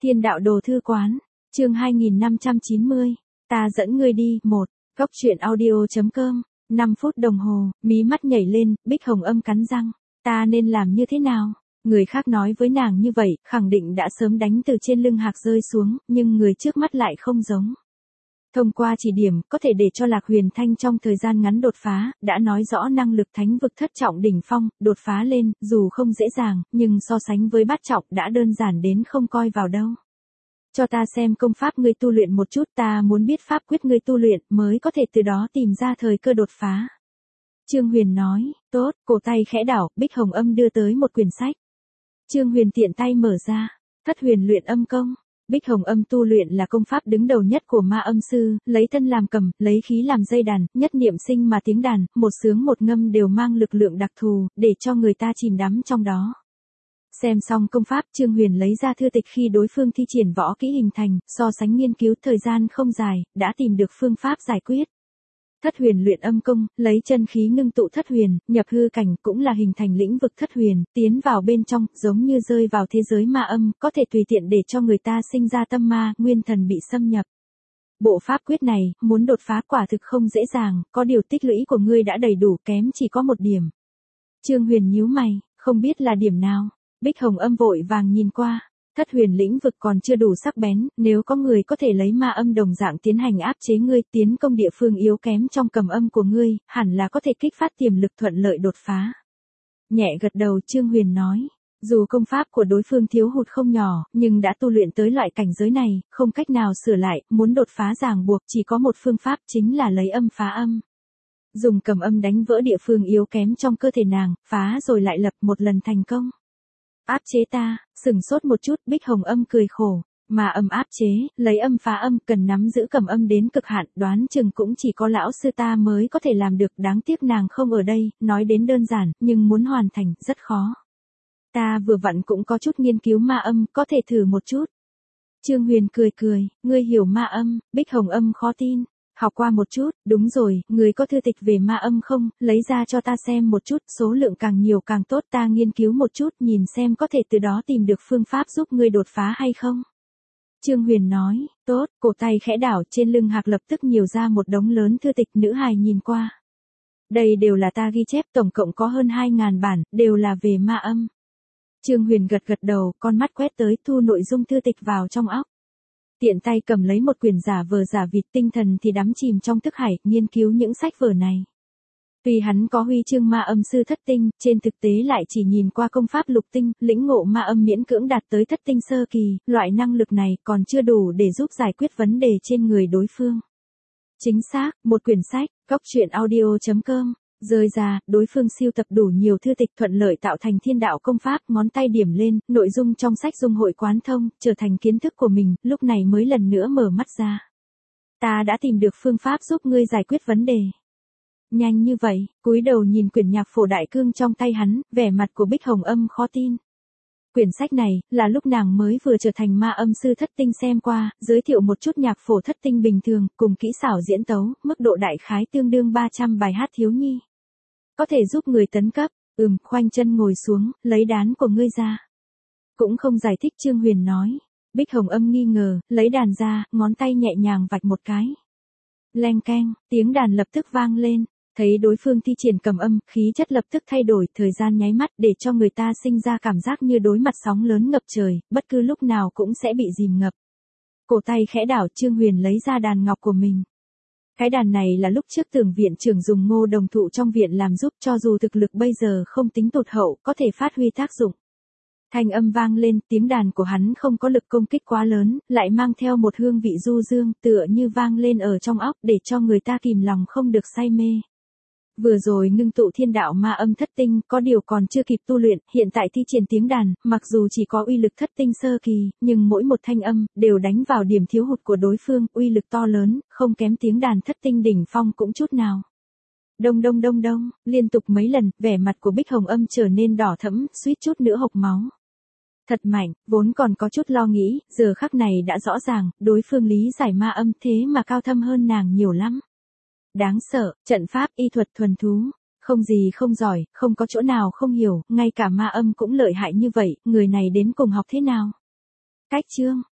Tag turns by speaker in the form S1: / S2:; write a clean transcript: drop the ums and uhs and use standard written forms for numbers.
S1: Thiên đạo đồ thư quán, chương 2590, ta dẫn ngươi đi, 1, góc truyện audio.com, 5 phút đồng hồ, mí mắt nhảy lên, Bích Hồng Âm cắn răng, ta nên làm như thế nào? Người khác nói với nàng như vậy, khẳng định đã sớm đánh từ trên lưng hạc rơi xuống, nhưng người trước mắt lại không giống. Thông qua chỉ điểm, có thể để cho Lạc Huyền Thanh trong thời gian ngắn đột phá, đã nói rõ năng lực thánh vực thất trọng đỉnh phong, đột phá lên, dù không dễ dàng, nhưng so sánh với bát trọng đã đơn giản đến không coi vào đâu. Cho ta xem công pháp ngươi tu luyện một chút, ta muốn biết pháp quyết ngươi tu luyện, mới có thể từ đó tìm ra thời cơ đột phá. Trương Huyền nói, tốt, cổ tay khẽ đảo, Bích Hồng Âm đưa tới một quyển sách. Trương Huyền tiện tay mở ra, Thất Huyền Luyện Âm Công. Bích Hồng Âm tu luyện là công pháp đứng đầu nhất của ma âm sư, lấy thân làm cầm, lấy khí làm dây đàn, nhất niệm sinh mà tiếng đàn, một sướng một ngâm đều mang lực lượng đặc thù, để cho người ta chìm đắm trong đó. Xem xong công pháp, Trương Huyền lấy ra thư tịch khi đối phương thi triển võ kỹ hình thành, so sánh nghiên cứu thời gian không dài, đã tìm được phương pháp giải quyết. Thất Huyền Luyện Âm Công, lấy chân khí ngưng tụ thất huyền, nhập hư cảnh cũng là hình thành lĩnh vực thất huyền, tiến vào bên trong, giống như rơi vào thế giới ma âm, có thể tùy tiện để cho người ta sinh ra tâm ma, nguyên thần bị xâm nhập. Bộ pháp quyết này, muốn đột phá quả thực không dễ dàng, có điều tích lũy của ngươi đã đầy đủ, kém chỉ có một điểm. Trương Huyền nhíu mày, không biết là điểm nào. Bích Hồng Âm vội vàng nhìn qua. Thất huyền lĩnh vực còn chưa đủ sắc bén, nếu có người có thể lấy ma âm đồng dạng tiến hành áp chế ngươi, tiến công địa phương yếu kém trong cầm âm của ngươi, hẳn là có thể kích phát tiềm lực thuận lợi đột phá. Nhẹ gật đầu, Trương Huyền nói, dù công pháp của đối phương thiếu hụt không nhỏ, nhưng đã tu luyện tới loại cảnh giới này, không cách nào sửa lại, muốn đột phá ràng buộc chỉ có một phương pháp, chính là lấy âm phá âm. Dùng cầm âm đánh vỡ địa phương yếu kém trong cơ thể nàng, phá rồi lại lập, một lần thành công. Áp chế ta, sửng sốt một chút, Bích Hồng Âm cười khổ, mà âm áp chế, lấy âm phá âm, cần nắm giữ cầm âm đến cực hạn, đoán chừng cũng chỉ có lão sư ta mới có thể làm được, đáng tiếc nàng không ở đây, nói đến đơn giản, nhưng muốn hoàn thành, rất khó. Ta vừa vặn cũng có chút nghiên cứu ma âm, có thể thử một chút. Trương Huyền cười, ngươi hiểu ma âm, Bích Hồng Âm khó tin. Học qua một chút, đúng rồi, người có thư tịch về ma âm không, lấy ra cho ta xem một chút, số lượng càng nhiều càng tốt, ta nghiên cứu một chút, nhìn xem có thể từ đó tìm được phương pháp giúp ngươi đột phá hay không. Trương Huyền nói, tốt, cổ tay khẽ đảo, trên lưng hạc lập tức nhiều ra một đống lớn thư tịch, nữ hài nhìn qua. Đây đều là ta ghi chép, tổng cộng có hơn 2.000 bản, đều là về ma âm. Trương Huyền gật đầu, con mắt quét tới, thu nội dung thư tịch vào trong óc. Tiện tay cầm lấy một quyển giả vờ giả vịt, tinh thần thì đắm chìm trong thức hải, nghiên cứu những sách vở này. Tuy hắn có huy chương ma âm sư thất tinh, trên thực tế lại chỉ nhìn qua công pháp lục tinh, lĩnh ngộ ma âm miễn cưỡng đạt tới thất tinh sơ kỳ, loại năng lực này còn chưa đủ để giúp giải quyết vấn đề trên người đối phương. Chính xác, một quyển sách, góc truyện audio.com. Rời ra, đối phương siêu tập đủ nhiều thư tịch, thuận lợi tạo thành thiên đạo công pháp, ngón tay điểm lên, nội dung trong sách dung hội quán thông, trở thành kiến thức của mình, lúc này mới lần nữa mở mắt ra. Ta đã tìm được phương pháp giúp ngươi giải quyết vấn đề. Nhanh như vậy, cúi đầu nhìn quyển nhạc phổ đại cương trong tay hắn, vẻ mặt của Bích Hồng Âm khó tin. Quyển sách này, là lúc nàng mới vừa trở thành ma âm sư thất tinh xem qua, giới thiệu một chút nhạc phổ thất tinh bình thường, cùng kỹ xảo diễn tấu, mức độ đại khái tương đương 300 bài hát thiếu nhi. Có thể giúp người tấn cấp, khoanh chân ngồi xuống, lấy đàn của ngươi ra. Cũng không giải thích, Trương Huyền nói. Bích Hồng Âm nghi ngờ, lấy đàn ra, ngón tay nhẹ nhàng vạch một cái. Leng keng, tiếng đàn lập tức vang lên, thấy đối phương thi triển cầm âm, khí chất lập tức thay đổi, thời gian nháy mắt để cho người ta sinh ra cảm giác như đối mặt sóng lớn ngập trời, bất cứ lúc nào cũng sẽ bị dìm ngập. Cổ tay khẽ đảo, Trương Huyền lấy ra đàn ngọc của mình. Cái đàn này là lúc trước Tưởng viện trưởng dùng Ngô Đồng Thụ trong viện làm giúp, cho dù thực lực bây giờ không tính tụt hậu, có thể phát huy tác dụng. Thanh âm vang lên, tiếng đàn của hắn không có lực công kích quá lớn, lại mang theo một hương vị du dương, tựa như vang lên ở trong óc, để cho người ta kìm lòng không được say mê. Vừa rồi ngưng tụ thiên đạo ma âm thất tinh, có điều còn chưa kịp tu luyện, hiện tại thi triển tiếng đàn, mặc dù chỉ có uy lực thất tinh sơ kỳ, nhưng mỗi một thanh âm, đều đánh vào điểm thiếu hụt của đối phương, uy lực to lớn, không kém tiếng đàn thất tinh đỉnh phong cũng chút nào. Đông, liên tục mấy lần, vẻ mặt của Bích Hồng Âm trở nên đỏ thẫm, suýt chút nữa hộc máu. Thật mạnh, vốn còn có chút lo nghĩ, giờ khắc này đã rõ ràng, đối phương lý giải ma âm thế mà cao thâm hơn nàng nhiều lắm. Đáng sợ, trận pháp y thuật thuần thú, không gì không giỏi, không có chỗ nào không hiểu, ngay cả ma âm cũng lợi hại như vậy, người này đến cùng học thế nào? Cách chương,